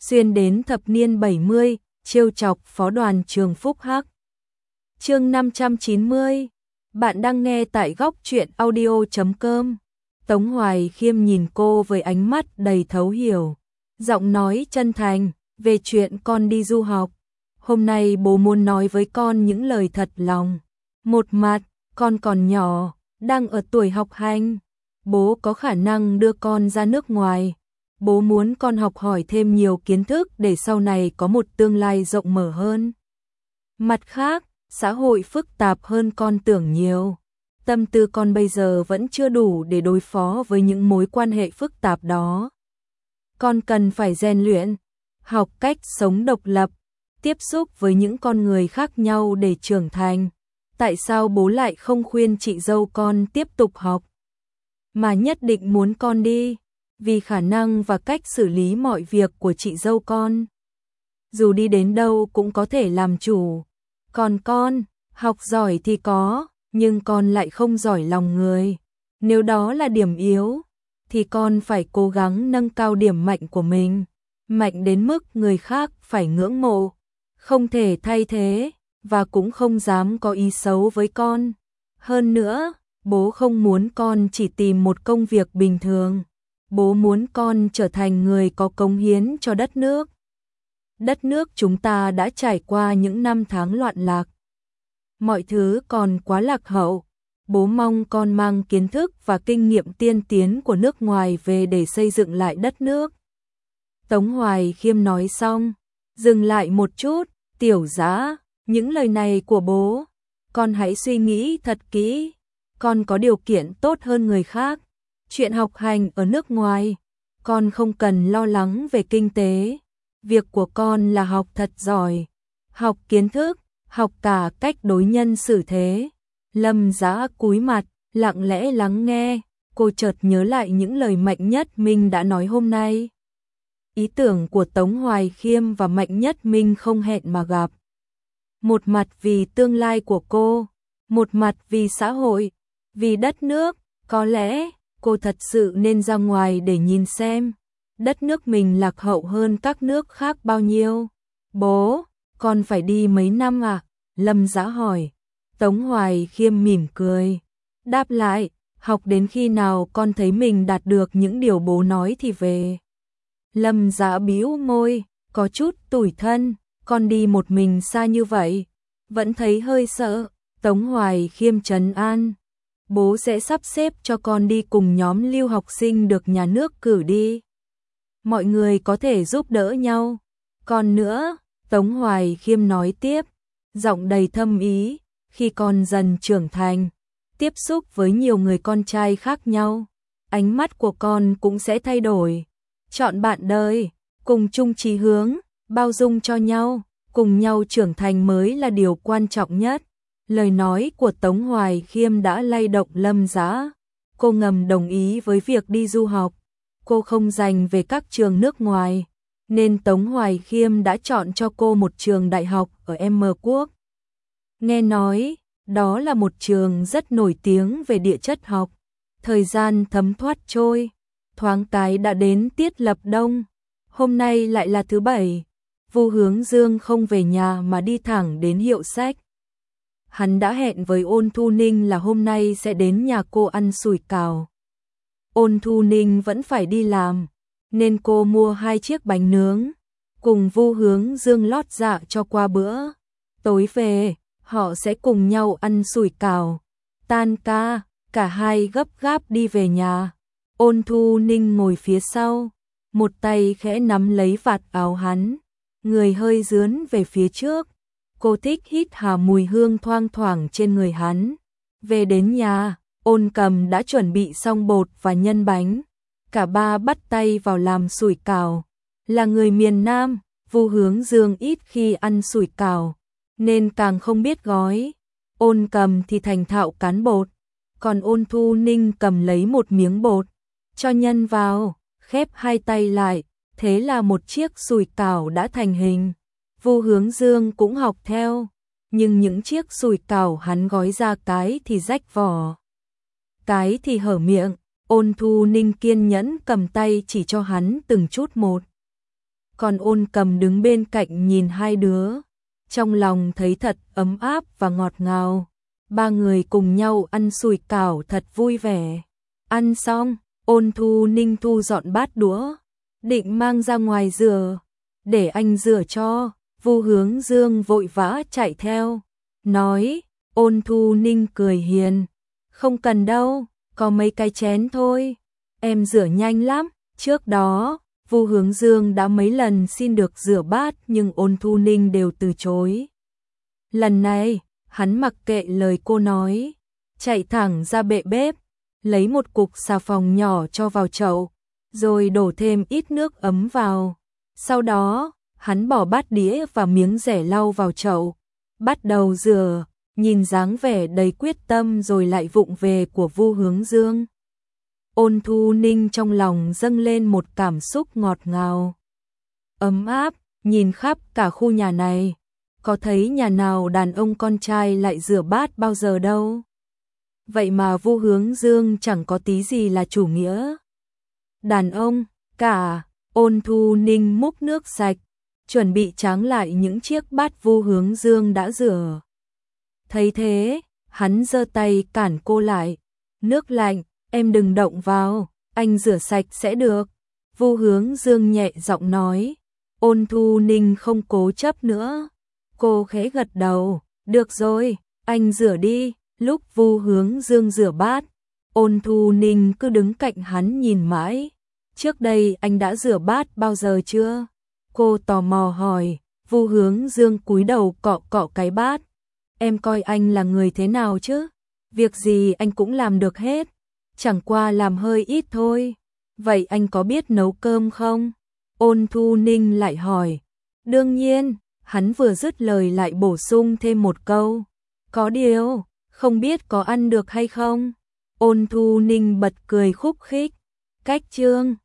xuyên đến thập niên 70, trêu chọc phó đoàn trường Phúc Hắc. Chương 590. Bạn đang nghe tại góc truyện audio.com. Tống Hoài Khiêm nhìn cô với ánh mắt đầy thấu hiểu, giọng nói chân thành về chuyện con đi du học. Hôm nay bố muốn nói với con những lời thật lòng. Một mặt, con còn nhỏ, đang ở tuổi học hành. Bố có khả năng đưa con ra nước ngoài. Bố muốn con học hỏi thêm nhiều kiến thức để sau này có một tương lai rộng mở hơn. Mặt khác, xã hội phức tạp hơn con tưởng nhiều. Tâm tư con bây giờ vẫn chưa đủ để đối phó với những mối quan hệ phức tạp đó. Con cần phải rèn luyện, học cách sống độc lập, tiếp xúc với những con người khác nhau để trưởng thành. Tại sao bố lại không khuyên chị dâu con tiếp tục học, mà nhất định muốn con đi? Vì khả năng và cách xử lý mọi việc của chị dâu con. Dù đi đến đâu cũng có thể làm chủ. Còn con, học giỏi thì có, nhưng con lại không giỏi lòng người. Nếu đó là điểm yếu, thì con phải cố gắng nâng cao điểm mạnh của mình. Mạnh đến mức người khác phải ngưỡng mộ, không thể thay thế, và cũng không dám có ý xấu với con. Hơn nữa, bố không muốn con chỉ tìm một công việc bình thường. Bố muốn con trở thành người có cống hiến cho đất nước. Đất nước chúng ta đã trải qua những năm tháng loạn lạc. Mọi thứ còn quá lạc hậu. Bố mong con mang kiến thức và kinh nghiệm tiên tiến của nước ngoài về để xây dựng lại đất nước. Tống Hoài Khiêm nói xong, dừng lại một chút. Tiểu Dã, những lời này của bố, con hãy suy nghĩ thật kỹ. Con có điều kiện tốt hơn người khác. Chuyện học hành ở nước ngoài, con không cần lo lắng về kinh tế. Việc của con là học thật giỏi, học kiến thức, học cả cách đối nhân xử thế. Lâm Dã cúi mặt, lặng lẽ lắng nghe. Cô chợt nhớ lại những lời Mạnh Nhất Minh đã nói hôm nay. Ý tưởng của Tống Hoài Khiêm và Mạnh Nhất Minh không hẹn mà gặp. Một mặt vì tương lai của cô, một mặt vì xã hội, vì đất nước. Có lẽ cô thật sự nên ra ngoài để nhìn xem đất nước mình lạc hậu hơn các nước khác bao nhiêu. Bố, con phải đi mấy năm à? Lâm Dã hỏi. Tống Hoài Khiêm mỉm cười, đáp lại, học đến khi nào con thấy mình đạt được những điều bố nói thì về. Lâm Dã bĩu môi, có chút tủi thân, con đi một mình xa như vậy, vẫn thấy hơi sợ. Tống Hoài Khiêm trấn an, bố sẽ sắp xếp cho con đi cùng nhóm lưu học sinh được nhà nước cử đi. Mọi người có thể giúp đỡ nhau. Còn nữa, Tống Hoài Khiêm nói tiếp, giọng đầy thâm ý, khi con dần trưởng thành, tiếp xúc với nhiều người con trai khác nhau, ánh mắt của con cũng sẽ thay đổi. Chọn bạn đời, cùng chung chí hướng, bao dung cho nhau, cùng nhau trưởng thành mới là điều quan trọng nhất. Lời nói của Tống Hoài Khiêm đã lay động Lâm Dã. Cô ngầm đồng ý với việc đi du học. Cô không dành về các trường nước ngoài, nên Tống Hoài Khiêm đã chọn cho cô một trường đại học ở M Quốc. Nghe nói, đó là một trường rất nổi tiếng về địa chất học. Thời gian thấm thoát trôi, thoáng cái đã đến tiết lập đông. Hôm nay lại là thứ Bảy. Vu Hướng Dương không về nhà mà đi thẳng đến hiệu sách. Hắn đã hẹn với Ôn Thu Ninh là hôm nay sẽ đến nhà cô ăn sủi cảo. Ôn Thu Ninh vẫn phải đi làm, nên cô mua 2 chiếc bánh nướng, cùng Vu Hướng Dương lót dạ cho qua bữa. Tối về, họ sẽ cùng nhau ăn sủi cảo. Tan ca, cả hai gấp gáp đi về nhà. Ôn Thu Ninh ngồi phía sau, một tay khẽ nắm lấy vạt áo hắn, người hơi dướn về phía trước. Cô thích hít hà mùi hương thoang thoảng trên người hắn. Về đến nhà, Ôn Cầm đã chuẩn bị xong bột và nhân bánh. Cả ba bắt tay vào làm sủi cảo. Là người miền Nam, Vu Hướng Dương ít khi ăn sủi cảo, nên càng không biết gói. Ôn Cầm thì thành thạo cán bột, còn Ôn Thu Ninh cầm lấy một miếng bột, cho nhân vào, khép 2 tay lại, thế là một chiếc sủi cảo đã thành hình. Vu Hướng Dương cũng học theo, nhưng những chiếc sủi cảo hắn gói ra cái thì rách vỏ, cái thì hở miệng. Ôn Thu Ninh kiên nhẫn cầm tay chỉ cho hắn từng chút một. còn Ôn Cầm đứng bên cạnh nhìn hai đứa, trong lòng thấy thật ấm áp và ngọt ngào. Ba người cùng nhau ăn sủi cảo thật vui vẻ. Ăn xong, Ôn Thu Ninh thu dọn bát đũa, định mang ra ngoài rửa, để anh rửa cho. Vu Hướng Dương vội vã chạy theo, nói. Ôn Thu Ninh cười hiền, không cần đâu, có mấy cái chén thôi, em rửa nhanh lắm. Trước đó, Vu Hướng Dương đã mấy lần xin được rửa bát nhưng Ôn Thu Ninh đều từ chối. Lần này, hắn mặc kệ lời cô nói, chạy thẳng ra bệ bếp, lấy một cục xà phòng nhỏ cho vào chậu, rồi đổ thêm ít nước ấm vào. Sau đó, hắn bỏ bát đĩa và miếng dẻ lau vào chậu, bắt đầu rửa, nhìn dáng vẻ đầy quyết tâm rồi lại vụng về của Vu Hướng Dương. Ôn Thu Ninh trong lòng dâng lên một cảm xúc ngọt ngào, ấm áp, nhìn khắp cả khu nhà này, có thấy nhà nào đàn ông con trai lại rửa bát bao giờ đâu. Vậy mà Vu Hướng Dương chẳng có tí gì là chủ nghĩa đàn ông cả. Ôn Thu Ninh múc nước sạch, chuẩn bị tráng lại những chiếc bát Vu Hướng Dương đã rửa. Thấy thế, hắn giơ tay cản cô lại. Nước lạnh, em đừng động vào, anh rửa sạch sẽ được. Vu Hướng Dương nhẹ giọng nói. Ôn Thu Ninh không cố chấp nữa. Cô khẽ gật đầu, được rồi, anh rửa đi. Lúc Vu Hướng Dương rửa bát, Ôn Thu Ninh cứ đứng cạnh hắn nhìn mãi. Trước đây anh đã rửa bát bao giờ chưa? Cô tò mò hỏi. Vu Hướng Dương cúi đầu cọ cọ cái bát. Em coi anh là người thế nào chứ? Việc gì anh cũng làm được hết, chẳng qua làm hơi ít thôi. Vậy anh có biết nấu cơm không? Ôn Thu Ninh lại hỏi. Đương nhiên, hắn vừa dứt lời lại bổ sung thêm một câu. Có điều, không biết có ăn được hay không? Ôn Thu Ninh bật cười khúc khích. Cách chương